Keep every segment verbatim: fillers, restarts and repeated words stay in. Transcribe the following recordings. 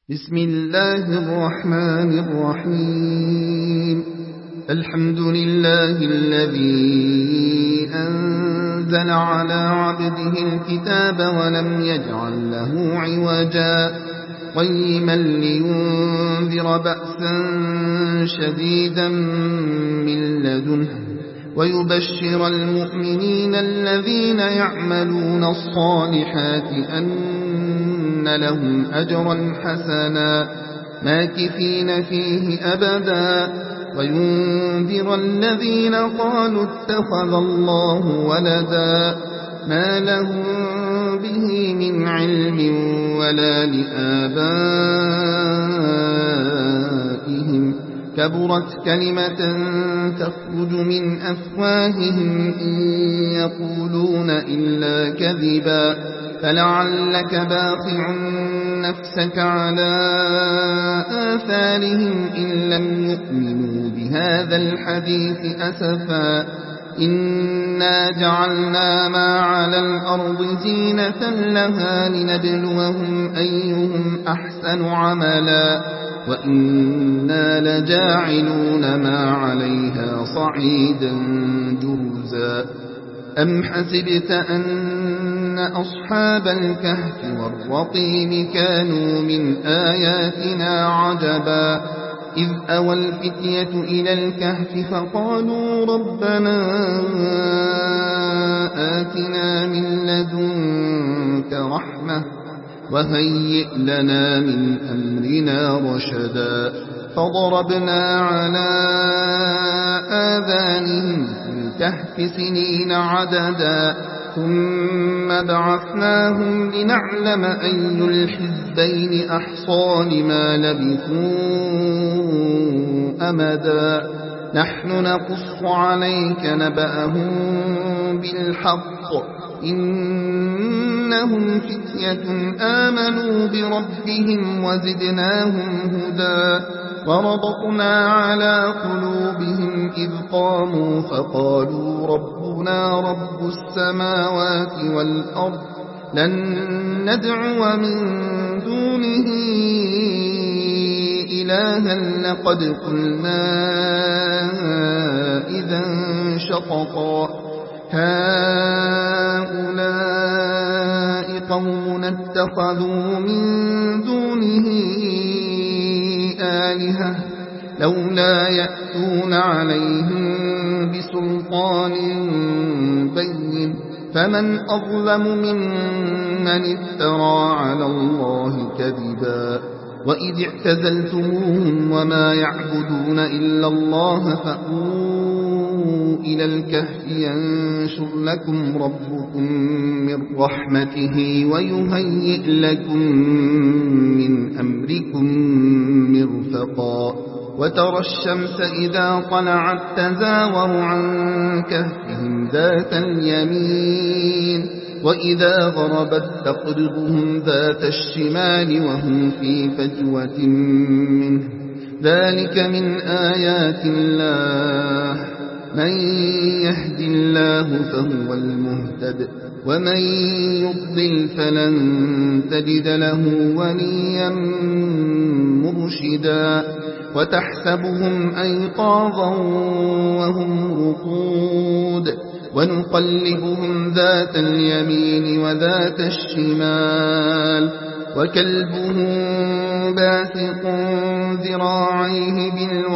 بسم الله الرحمن الرحيم. الحمد لله الذي أنزل على عبده الكتاب ولم يجعل له عوجا قيما لينذر بأسا شديدا من لدنه ويبشر المؤمنين الذين يعملون الصالحات أن لهم أجرا حسنا ماكثين فيه أبدا وينذر الذين قالوا اتخذ الله ولدا ما لهم به من علم ولا لآبائهم كبرت كلمة تخرج من أفواههم إن يقولون إلا كذبا فلعلك باخع نفسك على آثارهم إن لم يؤمنوا بهذا الحديث أسفا إنا جعلنا ما على الأرض زينة لها لنبلوهم أيهم أحسن عملا وإنا لجاعلون ما عليها صعيدا جرزا أم حسبت أن أصحاب الكهف والرقيم كانوا من آياتنا عجبا إذ أوى الفتية إلى الكهف فقالوا ربنا آتنا من لدنك رحمة وهيئ لنا من أمرنا رشدا فضربنا على آذانهم في الكهف سنين عددا ثم بعثناهم لنعلم أي الحزبين أحصى لما لبثوا أمدا نحن نقص عليك نبأهم بالحق إنهم فتية آمنوا بربهم وزدناهم هدى وربطنا على قلوبهم إذ قاموا فقالوا ربنا رب السماوات والأرض لن ندعو من دونه إلها لقد قلنا إذا شططا هؤلاء قوم اتخذوا من دونه آلهة لولا يأتون عليهم بسلطان بين فمن أظلم ممن افترى على الله كذبا وإذ اعتزلتموهم وما يعبدون إلا الله فأووا إلى الكهف ينشر لكم ربكم من رحمته ويهيئ لكم من أمركم مرفقا وترى الشمس إذا طلعت تزاور عن كهفهم ذات اليمين وإذا غربت تقرضهم ذات الشمال وهم في فجوة منه ذلك من آيات الله من يهد الله فهو المهتد ومن يضلل فلن تجد له وليا مرشدا وتحسبهم أيقاظا وهم رقود ونقلبهم ذات اليمين وذات الشمال وكلبهم باسق ذراعيه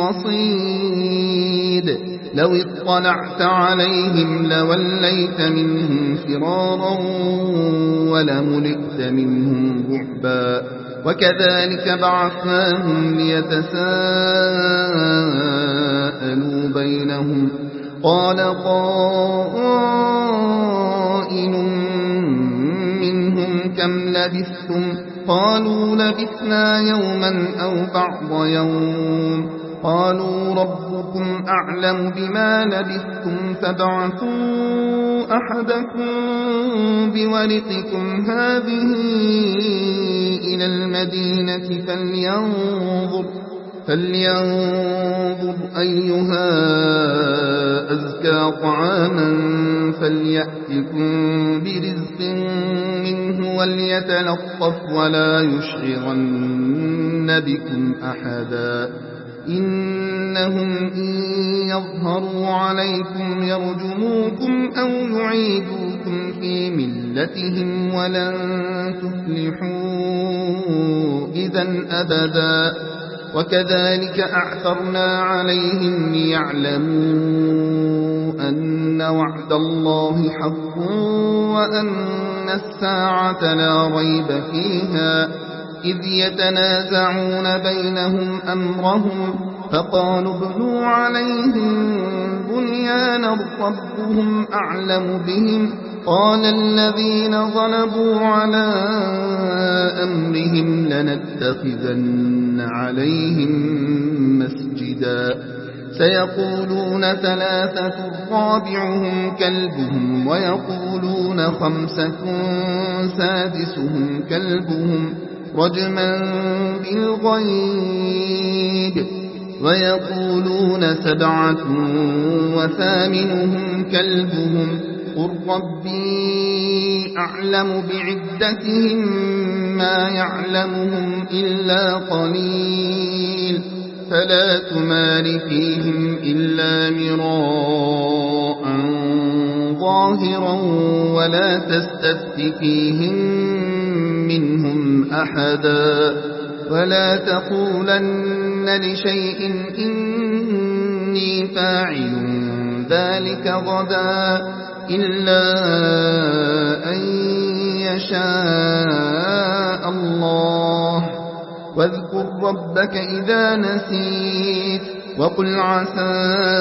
بالوصيد لو اطلعت عليهم لوليت منهم فرارا ولملئت منهم رعبا وكذلك بعثناهم ليتساءلوا بينهم قال قائل منهم كم لبثتم قالوا لبثنا يوما أو بعض يوم قالوا ربكم أعلم بما لبثتم فابعثوا أحدكم بورقكم هذه إلى المدينة فلينظر فلينظر أيها أزكى طعاما فليأتكم برزق منه وليتلطف ولا يشعرن بكم أحدا إنهم إن يظهروا عليكم يرجموكم أو يعيدوكم في ملتهم ولن تفلحوا إذا أبدا وكذلك أعثرنا عليهم ليعلموا أن وعد الله حق وأن الساعة لا ريب فيها إذ يتنازعون بينهم أمرهم فقالوا ابنوا عليهم بنيانا ربهم أعلم بهم قال الذين غلبوا على أمرهم لنتخذن عليهم مسجدا سيقولون ثلاثة رابعهم كلبهم ويقولون خمسة سادسهم كلبهم رجما بالغيب ويقولون سبعة وثامنهم كلبهم قل ربي أعلم بعدتهم ما يعلمهم إلا قليل فلا تمار فيهم إلا مراء ظاهرا ولا تستفت فيهم منهم أحدا ولا تقولن لشيء إني فاعل ذلك غدا إلا أن يشاء الله واذكر ربك إذا نسيت وقل عسى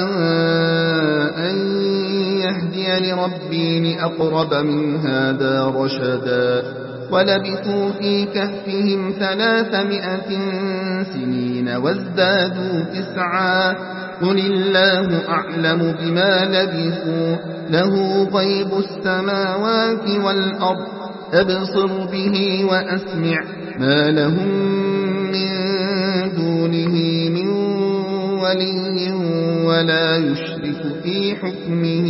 أن يهدي لربي لأقرب من هذا رشدا ولبثوا في كهفهم ثلاثمائة سنين وازدادوا تسعا قل الله أعلم بما لبثوا له غيب السماوات والأرض أبصر به وأسمع ما لهم من دونه من ولي ولا يشرك في حكمه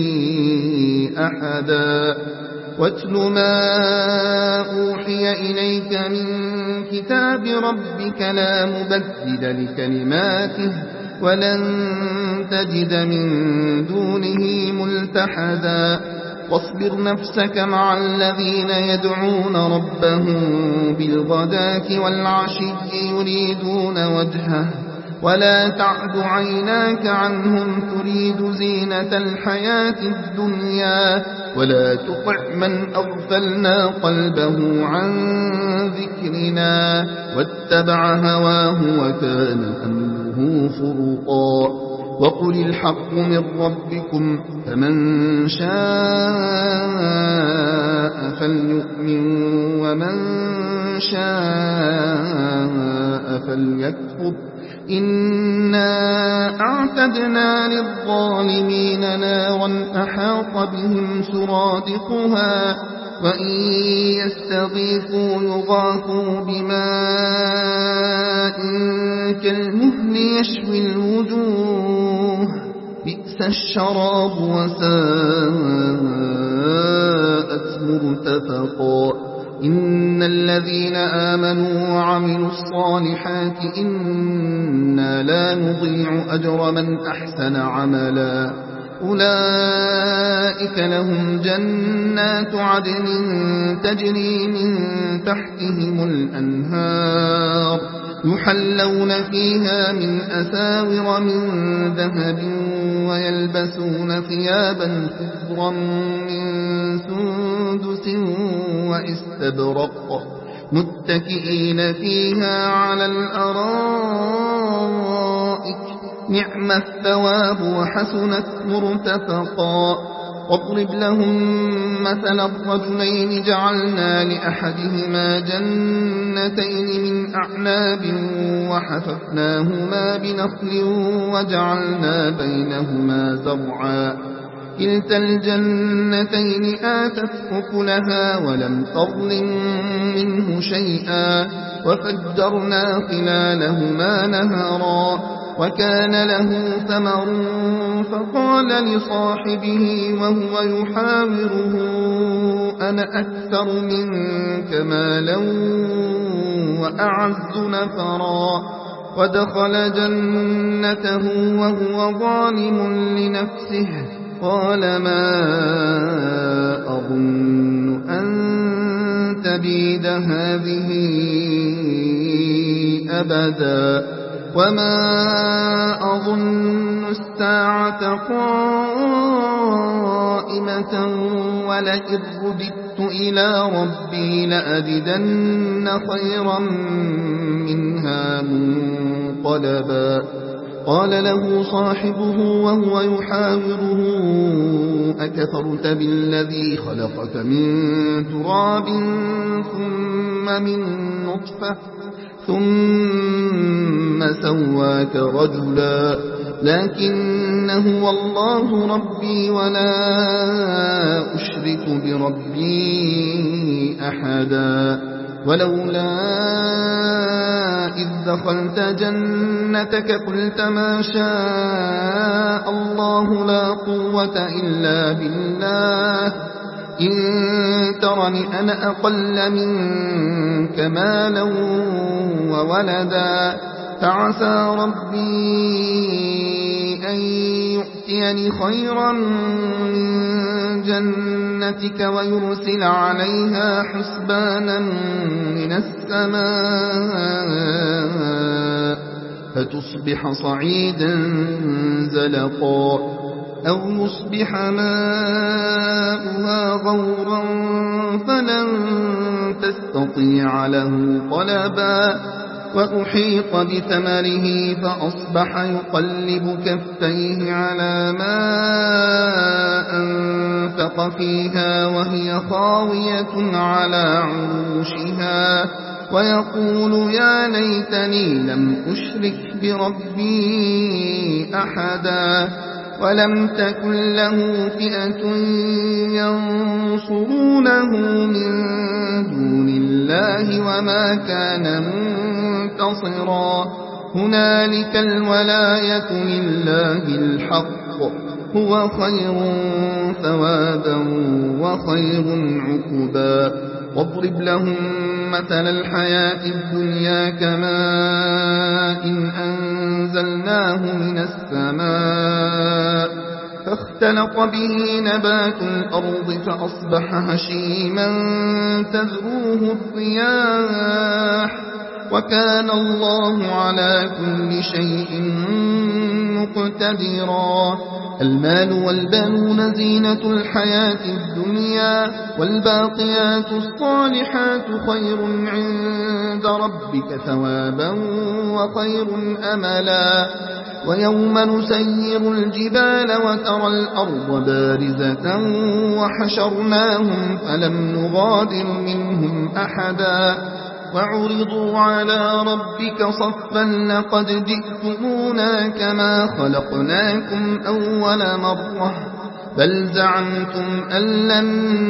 أحدا واتل ما أوحي إليك من كتاب ربك لا مبدل لكلماته ولن تجد من دونه ملتحدا واصبر نفسك مع الذين يدعون ربهم بالغداة والعشي يريدون وجهه ولا تعد عيناك عنهم تريد زينة الحياة الدنيا ولا تطع من أغفلنا قلبه عن ذكرنا واتبع هواه وكان أمره فرطا وقل الحق من ربكم فمن شاء فليؤمن ومن شاء فليكفر إنا أعتدنا للظالمين نارا أحاط بهم سرادقها وإن يستغيثوا يغاثوا بماء كالمهل يشوي الوجوه بئس الشراب وساءت مرتفقا إن الذين آمنوا وعملوا الصالحات إنا لا نضيع أجر من أحسن عملا أولئك لهم جنات عدن تجري من تحتهم الأنهار يحلون فيها من أساور من ذهب ويلبسون ثيابا خضرا من سندس واستبرق متكئين فيها على الأرائك نعم الثواب وحسنت مرتفقا واضرب لهم مثل الرجلين جعلنا لأحدهما جنتين من أعناب وحففناهما بنخل وجعلنا بينهما زرعا كلتا الجنتين آتت أكلها ولم تظلم منه شيئا وفجرنا خلالهما نهرا وكان له ثمر فقال لصاحبه وهو يحاوره أنا أكثر منك مالا وأعز نفرا ودخل جنته وهو ظالم لنفسه قال ما أظن أن تبيد هذه أبدا وما أظن الساعة قائمة ولئن رددت إلى ربي لأجدن خيرا منها منقلبا قال له صاحبه وهو يحاوره أكفرت بالذي خلقك من تراب ثم من نطفة ثم سواك رجلا لكن هو الله ربي ولا أشرك بربي أحدا ولولا إذ دخلت جنتك قلت ما شاء الله لا قوة إلا بالله إن ترني أنا أقل منك مالا وولدا فعسى ربي أن يؤتيني خيرا من جنتك ويرسل عليها حسبانا من السماء فتصبح صعيدا زلقا أو يصبح ماؤها غورا فلن تستطيع له طلبا وأحيط بثمره فأصبح يقلب كفيه على ما أنفق فيها وهي خاوية على عروشها ويقول يا ليتني لم أشرك بربي أحدا ولم تكن له فئة ينصرونه من دون الله وما كان منتصرا هنالك الولاية لله الحق هو خير ثوابا وخير عقبا واضرب لهم مثل الحياة الدنيا كماء إن أنزلناه من السماء فاختلط به نبات الأرض فأصبح هشيما تذروه الرياح وكان الله على كل شيء مقتدرا المال والبنون زينة الحياة الدنيا والباقيات الصالحات خير عند ربك ثوابا وخير أملا ويوم نسير الجبال وترى الأرض بارزة وحشرناهم فلم نغادر منهم أحدا وعرضوا على ربك صفا لقد جئتمونا كما خلقناكم أول مرة بل زعمتم أن لن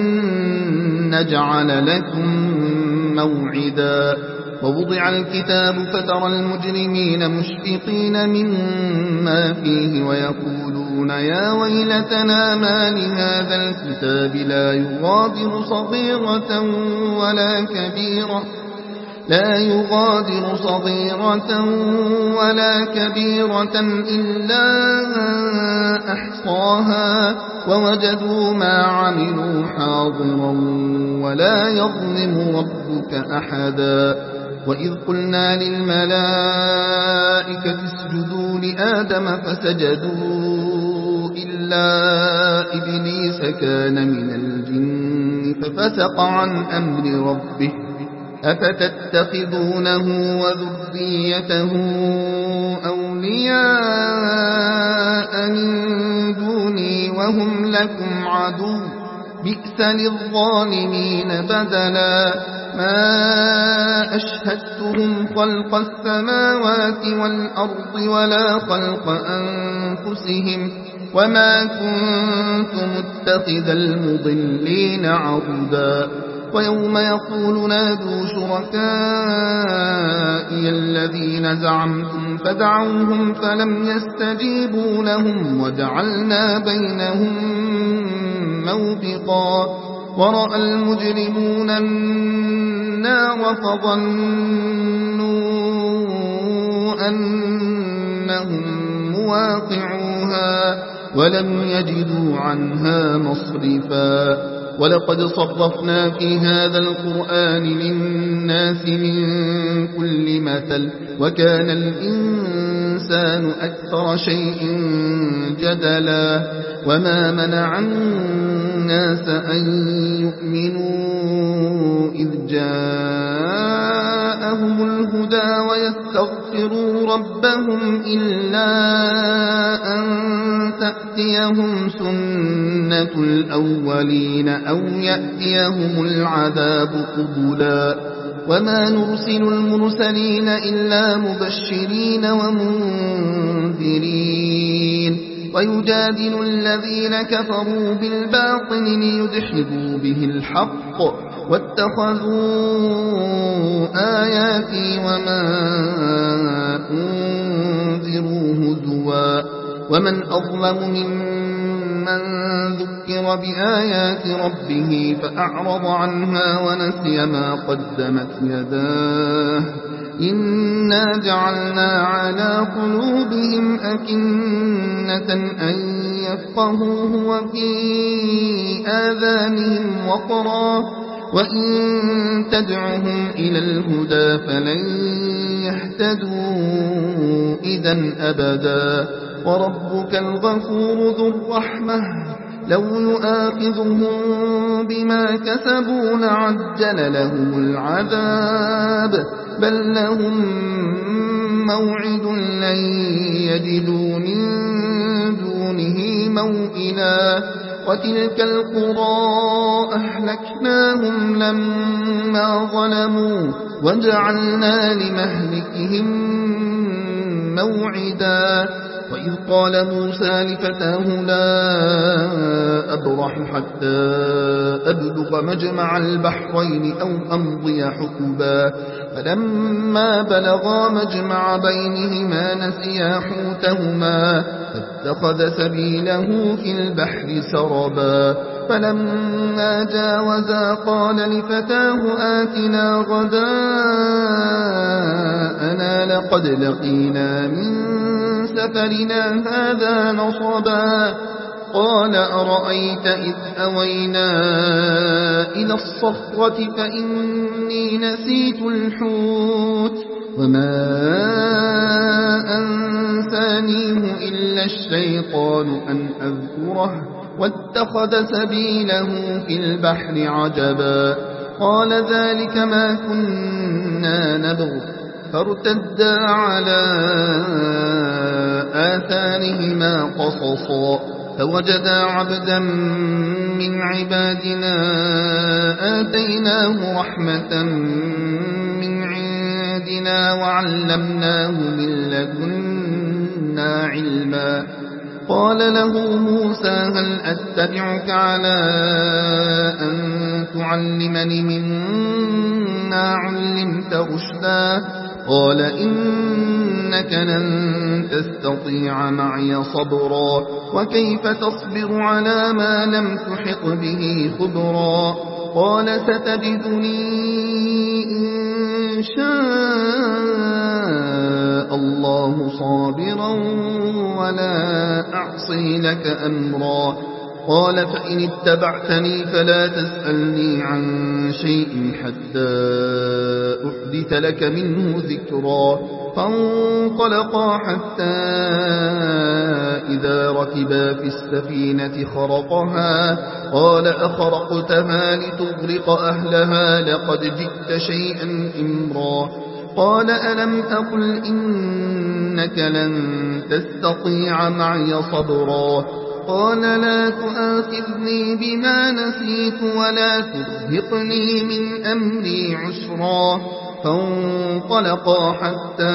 نجعل لكم موعدا ووضع الكتاب فترى المجرمين مشفقين مما فيه ويقولون يا ويلتنا ما لهذا الكتاب لا يغادر صغيرة ولا كبيرة لا يغادر صغيرة ولا كبيرة إلا أحصاها ووجدوا ما عملوا حاضرا ولا يظلم ربك أحدا وإذ قلنا للملائكة اسجدوا لآدم فسجدوا إلا إبليس كان من الجن ففسق عن أمر ربه أفتتخذونه وذريته أولياء من دوني وهم لكم عدو بئس للظالمين بدلا ما أشهدتهم خلق السماوات والأرض ولا خلق أنفسهم وما كنت متخذ المضلين عضدا ويوم يقول نادوا شركائي الذين زعمتم فدعوهم فلم يستجيبوا لهم وجعلنا بينهم موبقا ورأى المجرمون النار فظنوا أنهم مواقعوها ولم يجدوا عنها مصرفا ولقد صرفنا في هذا القرآن للناس من كل مثل وكان الإنسان أكثر شيء جدلا وما منع الناس أن يؤمنوا إذ جاءهم الهدى ويستغفروا ربهم إلا أن تأتيهم سنة الأولين أو يأتيهم العذاب قبلا وما نرسل المرسلين إلا مبشرين ومنذرين ويجادل الذين كفروا بالباطل ليدحضوا به الحق واتخذوا آياتي وما أنذروا هزوا ومن أظلم ممن ذكر بآيات ربه فأعرض عنها ونسي ما قدمت يداه إنا جعلنا على قلوبهم أكنة أن يفقهوه وفي آذانهم وقرا وإن تدعهم إلى الهدى فلن يهتدوا إذا أبدا وربك الغفور ذو الرحمة لو يؤاخذهم بما كسبوا لعجل لهم العذاب بل لهم موعد لن يجدوا من دونه موئلا وتلك القرى أهلكناهم لما ظلموا وجعلنا لمهلكهم موعدا وإذ قال موسى لفتاه لا أبرح حتى أبلغ مجمع البحرين أو أمضي حقبا فلما بلغا مجمع بينهما نسيا حوتهما فاتخذ سبيله في البحر سربا فلما جاوزا قال لفتاه آتنا غداءنا لقد لقينا من سفرنا هذا نصبا قال أرأيت إذ أوينا إلى الصخرة فإني نسيت الحوت وما أنسانيه إلا الشيطان أن أذكره واتخذ سبيله في البحر عجبا قال ذلك ما كنا نبغ فارتدا على آثارهما قصصا فوجدا عبدا من عبادنا آتيناه رحمة من عندنا وعلمناه من لدنا علما قال له موسى هل أتبعك على أن تعلمني مما علمت رشدا قال إنك لن تستطيع معي صبرا وكيف تصبر على ما لم تحط به خبرا قال ستجدني إن شاء الله صابرا ولا أعصي لك أمرا قال فإن اتبعتني فلا تسألني عن شيء حتى أحدث لك منه ذكرا فانطلقا حتى إذا ركبا في السفينة خرقها قال أخرقتها لتغرق أهلها لقد جئت شيئا إمرا قال ألم أقل إنك لن تستطيع معي صبرا قال لا تؤاخذني بما نسيت ولا ترهقني من أمري عسرا فانطلقا حتى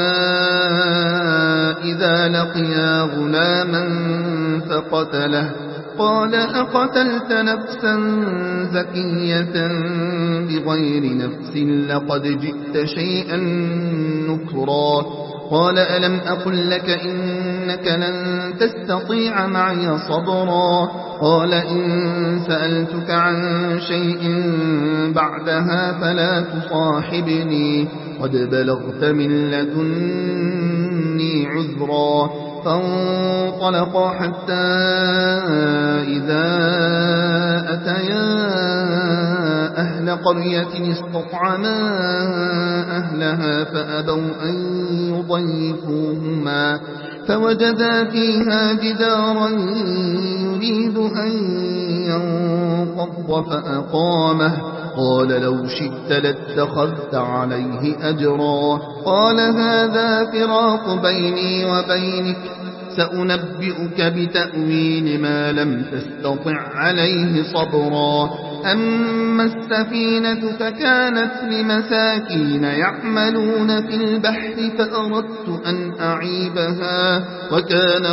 إذا لقيا غلاما فقتله قال أقتلت نفسا زكية بغير نفس لقد جئت شيئا نكرا قال ألم أقل لك إنك لن تستطيع معي صبرا قال إن سألتك عن شيء بعدها فلا تصاحبني قد بلغت من لدني عذرا فانطلقا حتى إذا أتيا أهل قرية استطعما أهلها فأبوا أن يضيفوهما فوجدا فيها جدارا يريد أن ينقض فأقامه قال لو شئت لاتخذت عليه أجرا قال هذا فراق بيني وبينك سأنبئك بتأويل ما لم تستطع عليه صبرا أما السفينة فكانت لمساكين يعملون في البحر فأردت أن أعيبها وكان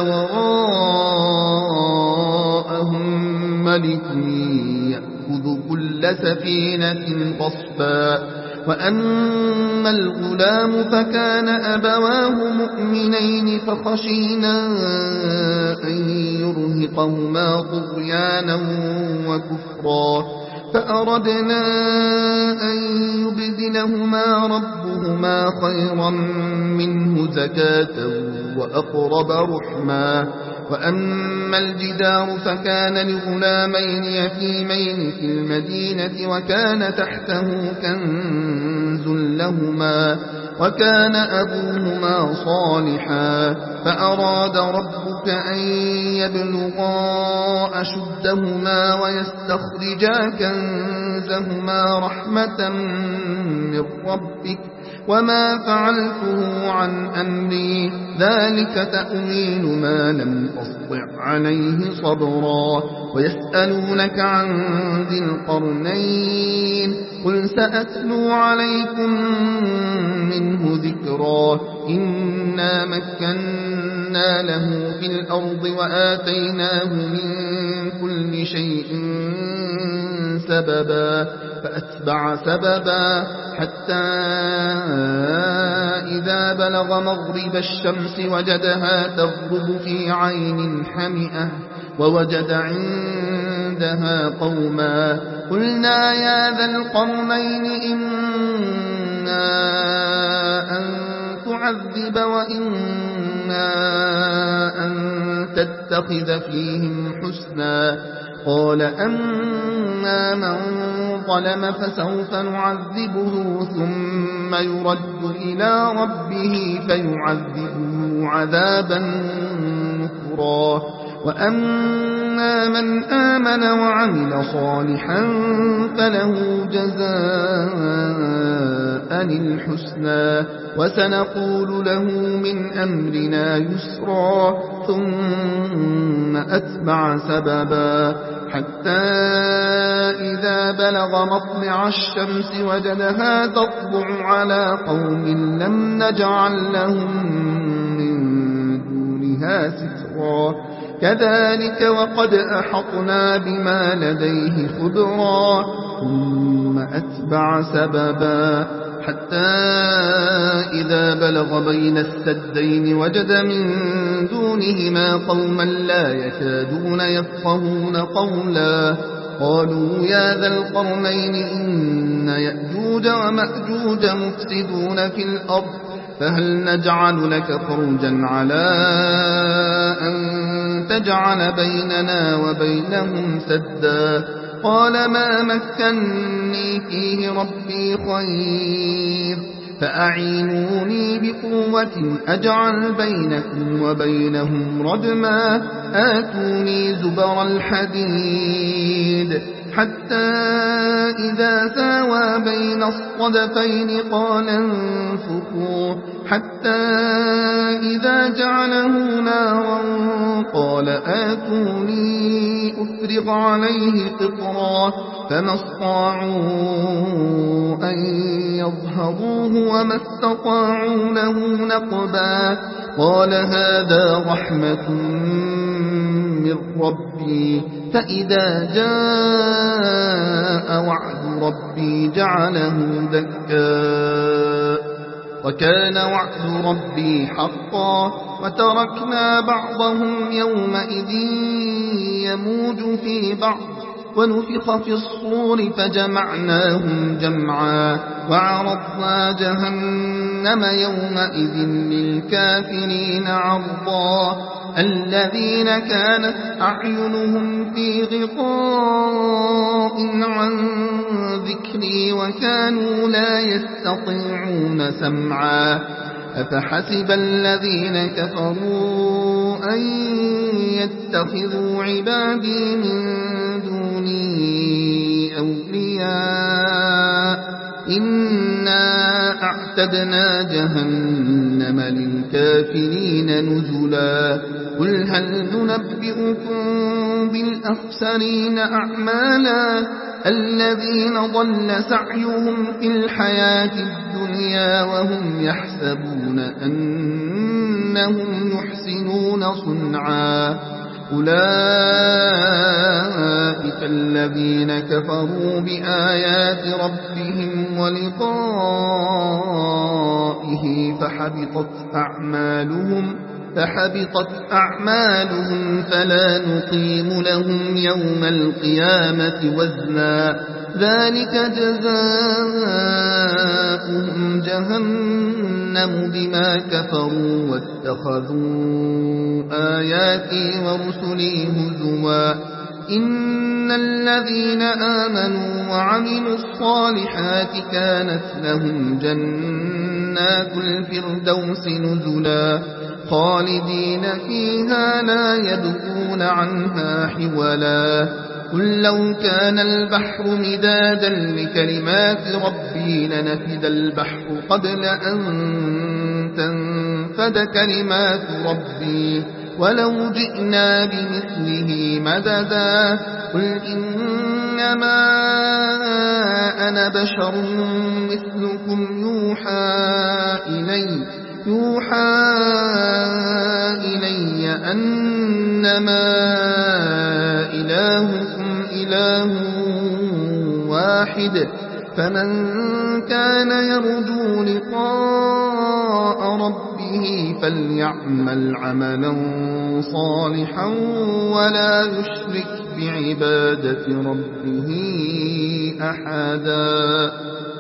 وراءهم ملك يأخذ كل سفينة غصبا وأما الغلام فكان أبواه مؤمنين فخشينا أن يرهقهما طغيانا وكفرا فأردنا أن يبدلهما ربهما خيرا منه زكاة وأقرب رحما وأما الجدار فكان لغلامين يتيمين في المدينة وكان تحته كنز لهما وكان أبوهما صالحا فأراد ربك أن يبلغا أشدهما ويستخرجا كنزهما رحمة من ربك وما فعلته عن أمري ذلك تأويل ما لم أستطع عليه صبرا ويسألونك عن ذي القرنين قل سأتلو عليكم منه ذكرا إنا مكنا له في الأرض وآتيناه من كل شيء سببا فأتبع سببا حتى إذا بلغ مغرب الشمس وجدها تغرب في عين حمئة ووجد عندها قوما قلنا يا ذا القرنين إما أن تعذب وإما أن تتخذ فيهم حسنا قال أما من ظلم فسوف نعذبه ثم يرد إلى ربه فيعذبه عذابا نكرا وأما من آمن وعمل صالحا فله جزاء الحسنى وسنقول له من أمرنا يسرا ثم أتبع سببا حتى إذا بلغ مطلع الشمس وجدها تطلع على قوم لم نجعل لهم من دونها سترا كذلك وقد أحطنا بما لديه خبرا ثم أتبع سببا حتى إذا بلغ بين السدين وجد من دونهما قوما لا يكادون يفقهون قولا قالوا يا ذا القرنين إن يأجوج ومأجوج مفسدون في الأرض فهل نجعل لك خرجا على أن تجعل بيننا وبينهم سدا قال ما مكني فيه ربي خير فأعينوني بقوة أجعل بينكم وبينهم ردما آتوني زبر الحديد حتى إذا ساوى بين الصدفين قال انفخوا حتى إذا جعله نارا قال آتوني أفرغ عليه قطرا فما استطاعوا أن يظهروه وما استطاعوا له نقبا قال هذا رحمة من ربي فإذا جاء وعد ربي جعله دكا وكان وعد ربي حقا وتركنا بعضهم يومئذ يموج في بعض ونفخ في الصور فجمعناهم جمعا وعرضنا جهنم يومئذ للكافرين عرضا الذين كانت أعينهم في غطاء عن ذكري وكانوا لا يستطيعون سمعا أفحسب الذين كفروا أن يتخذوا عبادي من دوني أولياء إنا أعتدنا جهنم للكافرين نزلا قل هل ننبئكم بالأخسرين أعمالا الذين ضل سعيهم في الحياة الدنيا وهم يحسبون أنهم يحسنون صنعا أولئك الذين كفروا بآيات ربهم ولقائه فحبطت أعمالهم فحبطت أعمالهم فلا نقيم لهم يوم القيامة وزنا ذلك جزاؤهم جهنم بما كفروا واتخذوا آياتي ورسلي هزوا إن الذين آمنوا وعملوا الصالحات كانت لهم جنات الفردوس نزلا خالدين فيها لا يبغون عنها حولا قل لو كان البحر مدادا لكلمات ربي لنفد البحر قبل أن تنفد كلمات ربي ولو جئنا بمثله مددا قل إنما أنا بشر مثلكم يوحى إلي يوحى إلي أنما إلهكم إله واحد فمن كان يرجو لقاء ربه فليعمل عملا صالحا ولا يشرك بعبادة ربه أحدا.